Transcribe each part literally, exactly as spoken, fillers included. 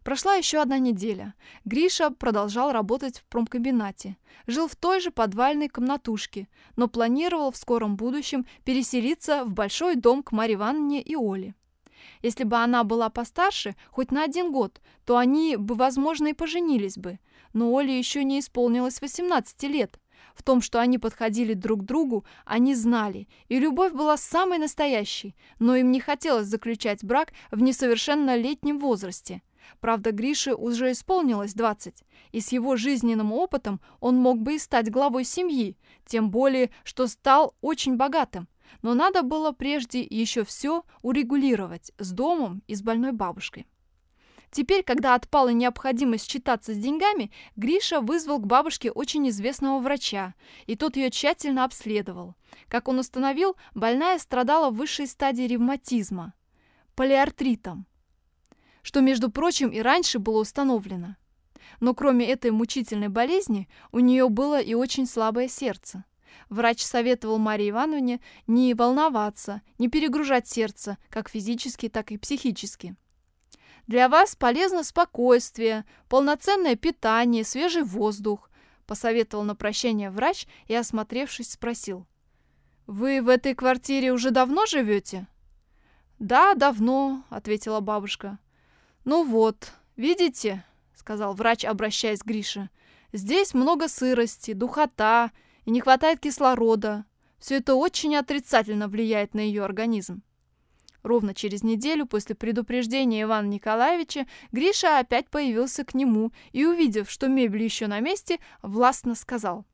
Прошла еще одна неделя. Гриша продолжал работать в промкомбинате. Жил в той же подвальной комнатушке, но планировал в скором будущем переселиться в большой дом к Марье Ивановне и Оле. Если бы она была постарше, хоть на один год, то они бы, возможно, и поженились бы. Но Оле еще не исполнилось восемнадцати лет. В том, что они подходили друг к другу, они знали, и любовь была самой настоящей, но им не хотелось заключать брак в несовершеннолетнем возрасте. Правда, Грише уже исполнилось двадцать, и с его жизненным опытом он мог бы и стать главой семьи, тем более, что стал очень богатым. Но надо было прежде еще все урегулировать с домом и с больной бабушкой. Теперь, когда отпала необходимость считаться с деньгами, Гриша вызвал к бабушке очень известного врача, и тот ее тщательно обследовал. Как он установил, больная страдала в высшей стадии ревматизма – полиартритом, что, между прочим, и раньше было установлено. Но кроме этой мучительной болезни, у нее было и очень слабое сердце. Врач советовал Марье Ивановне не волноваться, не перегружать сердце, как физически, так и психически. «Для вас полезно спокойствие, полноценное питание, свежий воздух», посоветовал на прощание врач и, осмотревшись, спросил. «Вы в этой квартире уже давно живете?» «Да, давно», — ответила бабушка. «Ну вот, видите», — сказал врач, обращаясь к Грише, «здесь много сырости, духота и не хватает кислорода. Все это очень отрицательно влияет на ее организм». Ровно через неделю после предупреждения Ивана Николаевича Гриша опять появился к нему и, увидев, что мебель еще на месте, властно сказал: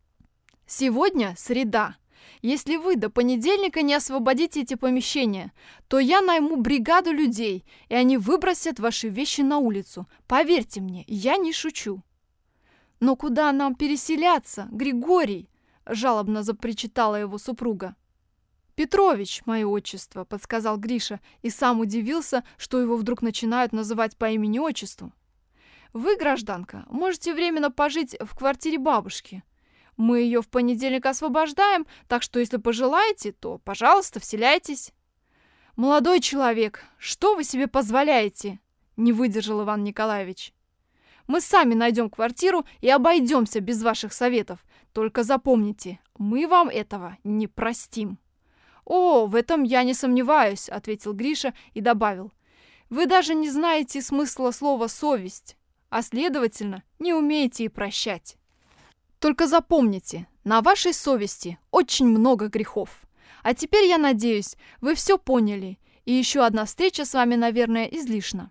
«Сегодня среда. Если вы до понедельника не освободите эти помещения, то я найму бригаду людей, и они выбросят ваши вещи на улицу. Поверьте мне, я не шучу». «Но куда нам переселяться, Григорий?» – жалобно запричитала его супруга. «Петрович, мое отчество», — подсказал Гриша и сам удивился, что его вдруг начинают называть по имени-отчеству. «Вы, гражданка, можете временно пожить в квартире бабушки. Мы ее в понедельник освобождаем, так что если пожелаете, то, пожалуйста, вселяйтесь». «Молодой человек, что вы себе позволяете?» — не выдержал Иван Николаевич. «Мы сами найдем квартиру и обойдемся без ваших советов. Только запомните, мы вам этого не простим». «О, в этом я не сомневаюсь», — ответил Гриша и добавил. «Вы даже не знаете смысла слова «совесть», а, следовательно, не умеете и прощать. Только запомните, на вашей совести очень много грехов. А теперь, я надеюсь, вы все поняли, и еще одна встреча с вами, наверное, излишна».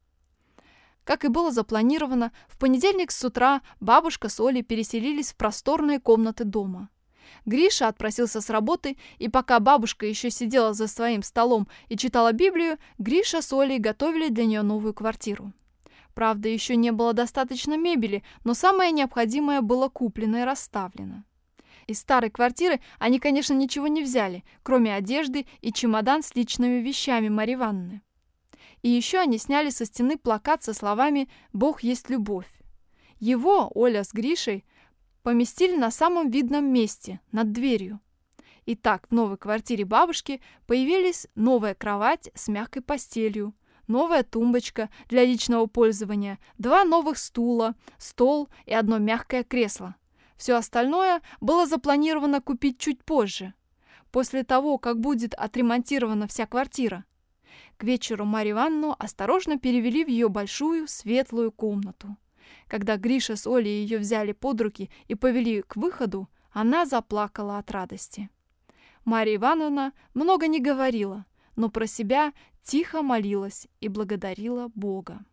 Как и было запланировано, в понедельник с утра бабушка с Олей переселились в просторные комнаты дома. Гриша отпросился с работы, и пока бабушка еще сидела за своим столом и читала Библию, Гриша с Олей готовили для нее новую квартиру. Правда, еще не было достаточно мебели, но самое необходимое было куплено и расставлено. Из старой квартиры они, конечно, ничего не взяли, кроме одежды и чемодан с личными вещами Марьи Ивановны. И еще они сняли со стены плакат со словами «Бог есть любовь». Его Оля с Гришей поместили на самом видном месте, над дверью. Итак, в новой квартире бабушки появились новая кровать с мягкой постелью, новая тумбочка для личного пользования, два новых стула, стол и одно мягкое кресло. Все остальное было запланировано купить чуть позже, после того, как будет отремонтирована вся квартира. К вечеру Марью Ивановну осторожно перевели в ее большую светлую комнату. Когда Гриша с Олей ее взяли под руки и повели к выходу, она заплакала от радости. Марья Ивановна много не говорила, но про себя тихо молилась и благодарила Бога.